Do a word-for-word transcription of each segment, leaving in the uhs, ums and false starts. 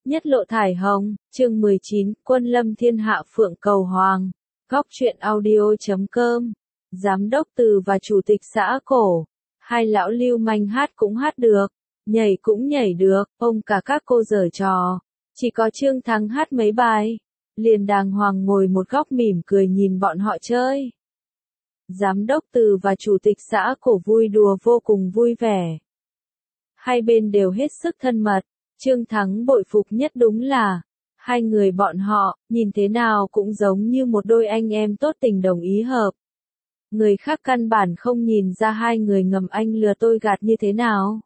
Nhất lộ thải hồng, chương mười chín, quân lâm thiên hạ phượng cầu hoàng. Góc truyện audio.com. Giám đốc Từ và chủ tịch xã cổ. Hai lão lưu manh hát cũng hát được, nhảy cũng nhảy được, ông cả các cô giở trò. Chỉ có Trương Thắng hát mấy bài, liền đàng hoàng ngồi một góc mỉm cười nhìn bọn họ chơi. Giám đốc Từ và chủ tịch xã cổ vui đùa vô cùng vui vẻ. Hai bên đều hết sức thân mật. Trương Thắng bội phục nhất đúng là, hai người bọn họ, nhìn thế nào cũng giống như một đôi anh em tốt tình đồng ý hợp. Người khác căn bản không nhìn ra hai người ngầm anh lừa tôi gạt như thế nào.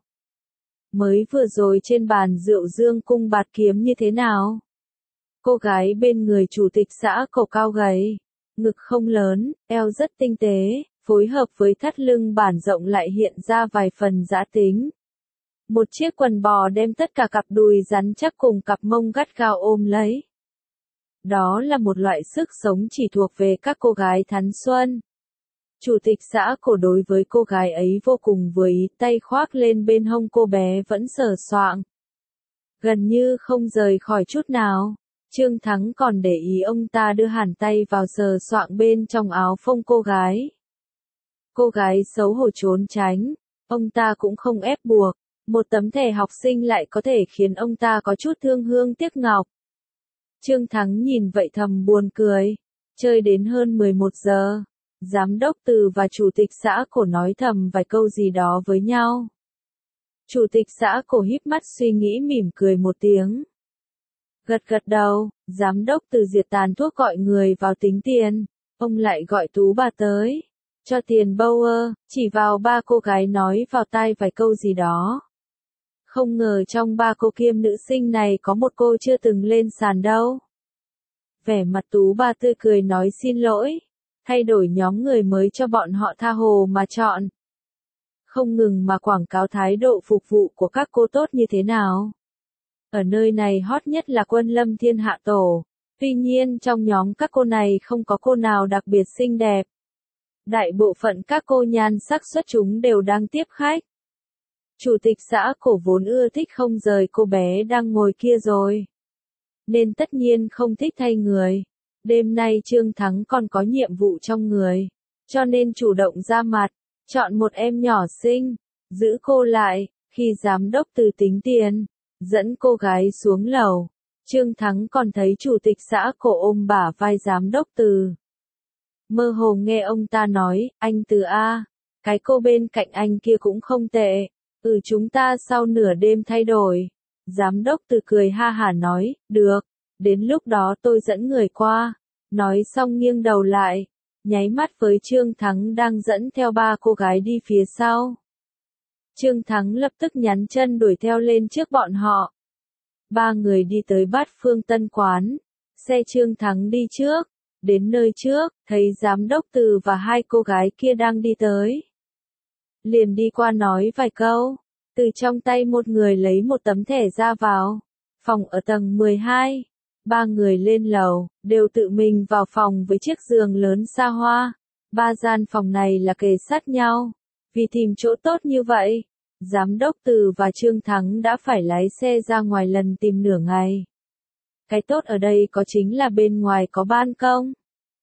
Mới vừa rồi trên bàn rượu dương cung bạt kiếm như thế nào. Cô gái bên người chủ tịch xã cổ cao gầy, ngực không lớn, eo rất tinh tế, phối hợp với thắt lưng bản rộng lại hiện ra vài phần dã tính. Một chiếc quần bò đem tất cả cặp đùi rắn chắc cùng cặp mông gắt gao ôm lấy. Đó là một loại sức sống chỉ thuộc về các cô gái thánh xuân. Chủ tịch xã cổ đối với cô gái ấy vô cùng vừa ý, tay khoác lên bên hông cô bé vẫn sờ soạng. Gần như không rời khỏi chút nào. Trương Thắng còn để ý ông ta đưa hẳn tay vào sờ soạng bên trong áo phông cô gái. Cô gái xấu hổ trốn tránh, ông ta cũng không ép buộc. Một tấm thẻ học sinh lại có thể khiến ông ta có chút thương hương tiếc ngọc. Trương Thắng nhìn vậy thầm buồn cười. Chơi đến hơn mười một giờ. Giám đốc Từ và chủ tịch xã cổ nói thầm vài câu gì đó với nhau. Chủ tịch xã cổ híp mắt suy nghĩ mỉm cười một tiếng. Gật gật đầu, giám đốc Từ diệt tàn thuốc gọi người vào tính tiền. Ông lại gọi Tú bà tới. Cho tiền Bauer, chỉ vào ba cô gái nói vào tai vài câu gì đó. Không ngờ trong ba cô kiêm nữ sinh này có một cô chưa từng lên sàn đâu. Vẻ mặt Tú bà tươi cười nói xin lỗi, thay đổi nhóm người mới cho bọn họ tha hồ mà chọn. Không ngừng mà quảng cáo thái độ phục vụ của các cô tốt như thế nào. Ở nơi này hot nhất là quân lâm thiên hạ tổ, tuy nhiên trong nhóm các cô này không có cô nào đặc biệt xinh đẹp. Đại bộ phận các cô nhan sắc xuất chúng đều đang tiếp khách. Chủ tịch xã cổ vốn ưa thích không rời cô bé đang ngồi kia rồi. Nên tất nhiên không thích thay người. Đêm nay Trương Thắng còn có nhiệm vụ trong người. Cho nên chủ động ra mặt, chọn một em nhỏ xinh, giữ cô lại, khi giám đốc Từ tính tiền, dẫn cô gái xuống lầu. Trương Thắng còn thấy chủ tịch xã cổ ôm bả vai giám đốc Từ. Mơ hồ nghe ông ta nói, anh Từ A, cái cô bên cạnh anh kia cũng không tệ. Ừ chúng ta sau nửa đêm thay đổi. Giám đốc Từ cười ha hả nói, được, đến lúc đó tôi dẫn người qua. Nói xong nghiêng đầu lại, nháy mắt với Trương Thắng đang dẫn theo ba cô gái đi phía sau. Trương Thắng lập tức nhắn chân đuổi theo lên trước bọn họ. Ba người đi tới Bát Phương Tân Quán. Xe Trương Thắng đi trước, đến nơi trước, thấy giám đốc Từ và hai cô gái kia đang đi tới. Liền đi qua nói vài câu, từ trong tay một người lấy một tấm thẻ ra vào. Phòng ở tầng mười hai. Ba người lên lầu, đều tự mình vào phòng với chiếc giường lớn xa hoa. Ba gian phòng này là kề sát nhau. Vì tìm chỗ tốt như vậy, giám đốc Từ và Trương Thắng đã phải lái xe ra ngoài lần tìm nửa ngày. Cái tốt ở đây có chính là bên ngoài có ban công.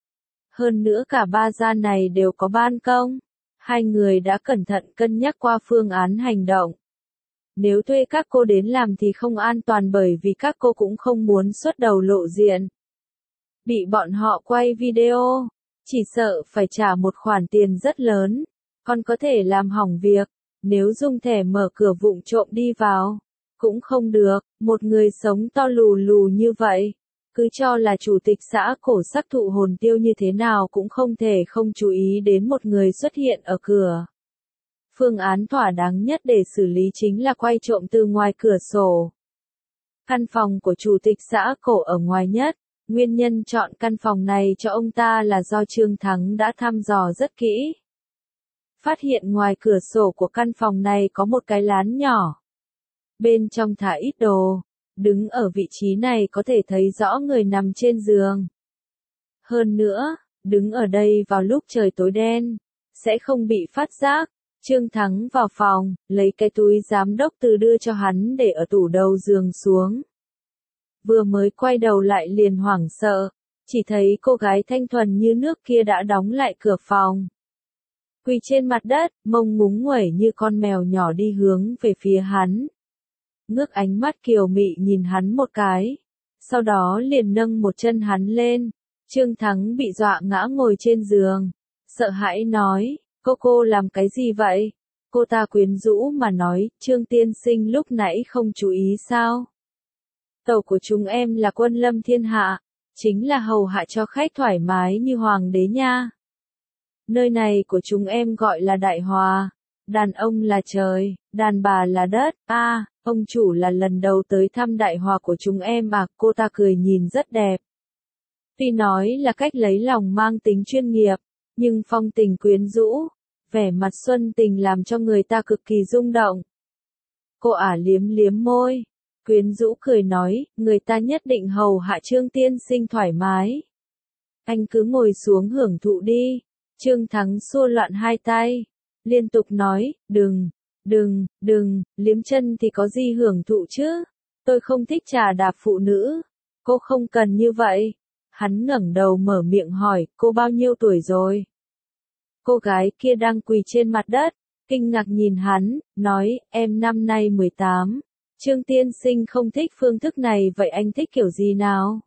Hơn nữa cả ba gian này đều có ban công. Hai người đã cẩn thận cân nhắc qua phương án hành động. Nếu thuê các cô đến làm thì không an toàn bởi vì các cô cũng không muốn xuất đầu lộ diện. Bị bọn họ quay video, chỉ sợ phải trả một khoản tiền rất lớn, còn có thể làm hỏng việc. Nếu dùng thẻ mở cửa vụng trộm đi vào, cũng không được, một người sống to lù lù như vậy. Cứ cho là chủ tịch xã cổ sắc thụ hồn tiêu như thế nào cũng không thể không chú ý đến một người xuất hiện ở cửa. Phương án thỏa đáng nhất để xử lý chính là quay trộm từ ngoài cửa sổ. Căn phòng của chủ tịch xã cổ ở ngoài nhất, nguyên nhân chọn căn phòng này cho ông ta là do Trương Thắng đã thăm dò rất kỹ. Phát hiện ngoài cửa sổ của căn phòng này có một cái lán nhỏ. Bên trong thả ít đồ. Đứng ở vị trí này có thể thấy rõ người nằm trên giường. Hơn nữa, đứng ở đây vào lúc trời tối đen, sẽ không bị phát giác. Trương Thắng vào phòng, lấy cái túi giám đốc Từ đưa cho hắn để ở tủ đầu giường xuống. vừa mới quay đầu lại liền hoảng sợ, chỉ thấy cô gái thanh thuần như nước kia đã đóng lại cửa phòng. Quỳ trên mặt đất, mông ngúng nguẩy như con mèo nhỏ đi hướng về phía hắn. Ngước ánh mắt kiều mị nhìn hắn một cái, sau đó liền nâng một chân hắn lên. Trương Thắng bị dọa ngã ngồi trên giường, sợ hãi nói, cô cô làm cái gì vậy? Cô ta quyến rũ mà nói, Trương tiên sinh lúc nãy không chú ý sao? Tàu của chúng em là quân lâm thiên hạ, chính là hầu hạ cho khách thoải mái như hoàng đế nha. Nơi này của chúng em gọi là Đại Hòa, đàn ông là trời, đàn bà là đất, a, à, ông chủ là lần đầu tới thăm Đại Hòa của chúng em à, cô ta cười nhìn rất đẹp. Tuy nói là cách lấy lòng mang tính chuyên nghiệp, nhưng phong tình quyến rũ, vẻ mặt xuân tình làm cho người ta cực kỳ rung động. Cô ả liếm liếm môi, quyến rũ cười nói, người ta nhất định hầu hạ Trương tiên sinh thoải mái. Anh cứ ngồi xuống hưởng thụ đi. Trương Thắng xua loạn hai tay, liên tục nói, đừng, đừng, đừng, liếm chân thì có gì hưởng thụ chứ, tôi không thích trà đạp phụ nữ, cô không cần như vậy. Hắn ngẩng đầu mở miệng hỏi, cô bao nhiêu tuổi rồi? Cô gái kia đang quỳ trên mặt đất, kinh ngạc nhìn hắn, nói, em năm nay mười tám. Trương tiên sinh không thích phương thức này, vậy anh thích kiểu gì nào?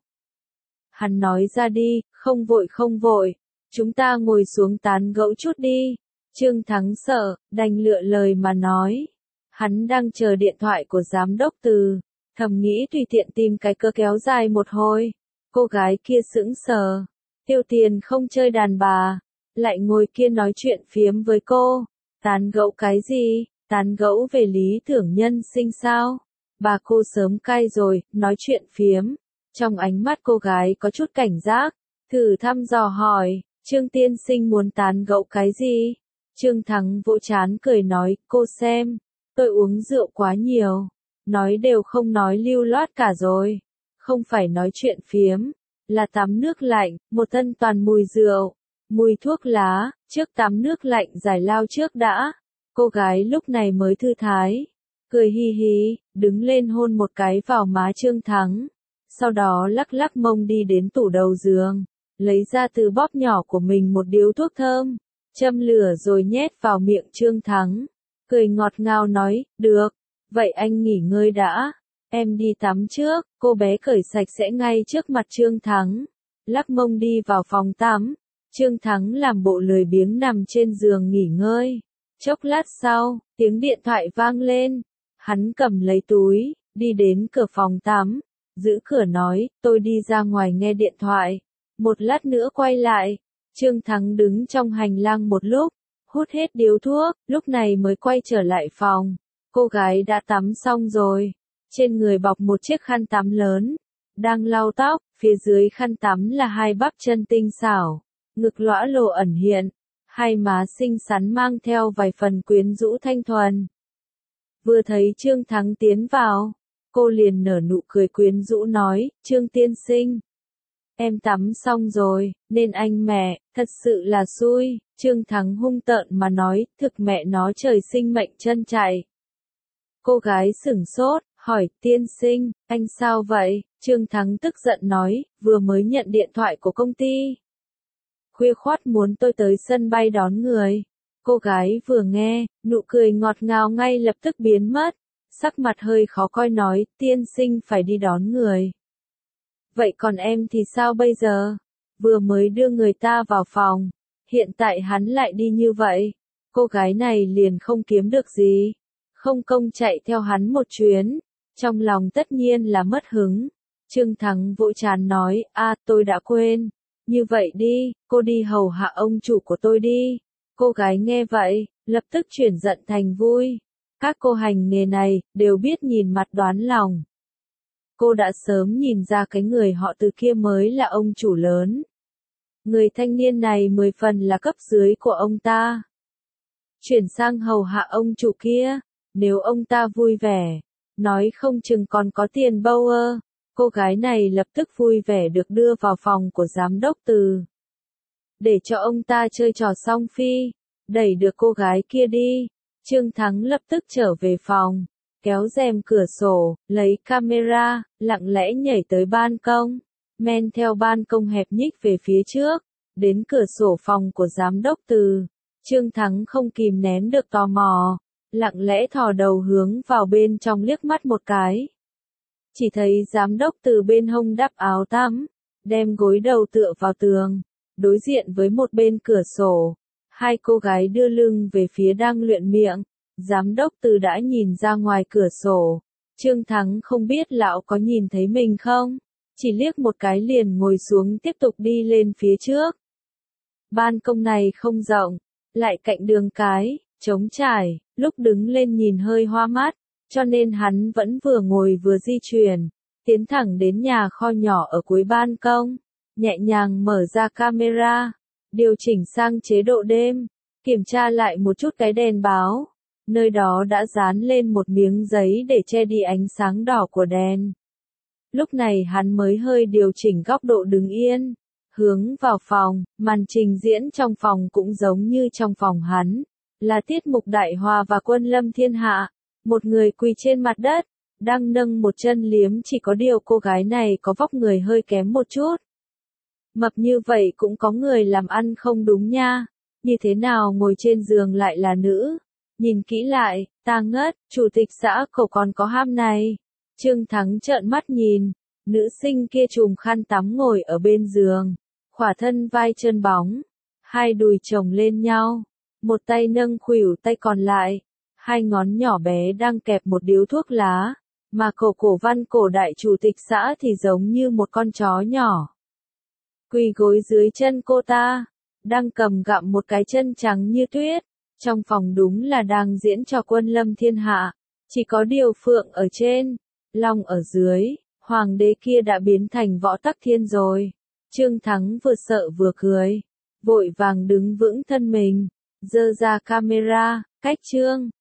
Hắn nói ra đi, không vội không vội, chúng ta ngồi xuống tán gẫu chút đi. Trương Thắng sợ, đành lựa lời mà nói. Hắn đang chờ điện thoại của giám đốc Từ, thầm nghĩ tùy tiện tìm cái cơ kéo dài một hồi. Cô gái kia sững sờ, tiêu tiền không chơi đàn bà, lại ngồi kia nói chuyện phiếm với cô. Tán gẫu cái gì? Tán gẫu về lý tưởng nhân sinh sao? Bà cô sớm cai rồi, nói chuyện phiếm. Trong ánh mắt cô gái có chút cảnh giác, thử thăm dò hỏi, Trương tiên sinh muốn tán gẫu cái gì? Trương Thắng vỗ chán cười nói, cô xem, tôi uống rượu quá nhiều, nói đều không nói lưu loát cả rồi, không phải nói chuyện phiếm, là tắm nước lạnh, một thân toàn mùi rượu, mùi thuốc lá, trước tắm nước lạnh giải lao trước đã. Cô gái lúc này mới thư thái, cười hi hi, đứng lên hôn một cái vào má Trương Thắng, sau đó lắc lắc mông đi đến tủ đầu giường, lấy ra từ bóp nhỏ của mình một điếu thuốc thơm, châm lửa rồi nhét vào miệng Trương Thắng, cười ngọt ngào nói, được, vậy anh nghỉ ngơi đã, em đi tắm trước. Cô bé cởi sạch sẽ ngay trước mặt Trương Thắng, lắc mông đi vào phòng tắm. Trương Thắng làm bộ lười biếng nằm trên giường nghỉ ngơi. Chốc lát sau, tiếng điện thoại vang lên, hắn cầm lấy túi, đi đến cửa phòng tắm, giữ cửa nói, tôi đi ra ngoài nghe điện thoại, một lát nữa quay lại. Trương Thắng đứng trong hành lang một lúc, hút hết điếu thuốc, lúc này mới quay trở lại phòng. Cô gái đã tắm xong rồi, trên người bọc một chiếc khăn tắm lớn, đang lau tóc, phía dưới khăn tắm là hai bắp chân tinh xảo, ngực lõa lồ ẩn hiện, hai má xinh xắn mang theo vài phần quyến rũ thanh thuần. Vừa thấy Trương Thắng tiến vào, cô liền nở nụ cười quyến rũ nói, Trương tiên sinh, em tắm xong rồi, nên anh mẹ, thật sự là xui. Trương Thắng hung tợn mà nói, thực mẹ nó trời sinh mệnh chân chạy. Cô gái sửng sốt, hỏi, tiên sinh, anh sao vậy? Trương Thắng tức giận nói, vừa mới nhận điện thoại của công ty. Khuya khoắt muốn tôi tới sân bay đón người. Cô gái vừa nghe, nụ cười ngọt ngào ngay lập tức biến mất, sắc mặt hơi khó coi nói, tiên sinh phải đi đón người. Vậy còn em thì sao bây giờ? Vừa mới đưa người ta vào phòng, hiện tại hắn lại đi như vậy. Cô gái này liền không kiếm được gì, không công chạy theo hắn một chuyến, trong lòng tất nhiên là mất hứng. Trương Thắng vỗ trán nói, a tôi đã quên, như vậy đi, cô đi hầu hạ ông chủ của tôi đi. Cô gái nghe vậy, lập tức chuyển giận thành vui. Các cô hành nghề này, đều biết nhìn mặt đoán lòng. Cô đã sớm nhìn ra cái người họ Từ kia mới là ông chủ lớn. Người thanh niên này mười phần là cấp dưới của ông ta. Chuyển sang hầu hạ ông chủ kia, nếu ông ta vui vẻ, nói không chừng còn có tiền bâu ơ. Cô gái này lập tức vui vẻ được đưa vào phòng của giám đốc Từ. Để cho ông ta chơi trò song phi, đẩy được cô gái kia đi. Trương Thắng lập tức trở về phòng, kéo rèm cửa sổ, lấy camera, lặng lẽ nhảy tới ban công, men theo ban công hẹp nhích về phía trước, đến cửa sổ phòng của giám đốc Từ. Trương Thắng không kìm nén được tò mò, lặng lẽ thò đầu hướng vào bên trong liếc mắt một cái. Chỉ thấy giám đốc Từ bên hông đắp áo tắm, đem gối đầu tựa vào tường, đối diện với một bên cửa sổ. Hai cô gái đưa lưng về phía đang luyện miệng, giám đốc Từ đã nhìn ra ngoài cửa sổ. Trương Thắng không biết lão có nhìn thấy mình không, chỉ liếc một cái liền ngồi xuống tiếp tục đi lên phía trước. Ban công này không rộng, lại cạnh đường cái, trống trải, lúc đứng lên nhìn hơi hoa mắt, cho nên hắn vẫn vừa ngồi vừa di chuyển, tiến thẳng đến nhà kho nhỏ ở cuối ban công, nhẹ nhàng mở ra camera, điều chỉnh sang chế độ đêm, kiểm tra lại một chút cái đèn báo, nơi đó đã dán lên một miếng giấy để che đi ánh sáng đỏ của đèn. Lúc này hắn mới hơi điều chỉnh góc độ đứng yên, hướng vào phòng, màn trình diễn trong phòng cũng giống như trong phòng hắn, là tiết mục Đại Hoa và Quân Lâm Thiên Hạ, một người quỳ trên mặt đất, đang nâng một chân liếm, chỉ có điều cô gái này có vóc người hơi kém một chút. Mập như vậy cũng có người làm ăn không đúng nha, như thế nào ngồi trên giường lại là nữ, nhìn kỹ lại, ta ngất, chủ tịch xã cậu còn có ham này. Trương Thắng trợn mắt nhìn, nữ sinh kia trùm khăn tắm ngồi ở bên giường, khỏa thân vai chân bóng, hai đùi chồng lên nhau, một tay nâng khuỷu tay còn lại, hai ngón nhỏ bé đang kẹp một điếu thuốc lá, mà cổ cổ văn cổ đại chủ tịch xã thì giống như một con chó nhỏ. Quỳ gối dưới chân cô ta, đang cầm gặm một cái chân trắng như tuyết, trong phòng đúng là đang diễn cho Quân Lâm Thiên Hạ, chỉ có điều phượng ở trên, long ở dưới, hoàng đế kia đã biến thành Võ Tắc Thiên rồi. Trương Thắng vừa sợ vừa cười, vội vàng đứng vững thân mình, giơ ra camera, cách Trương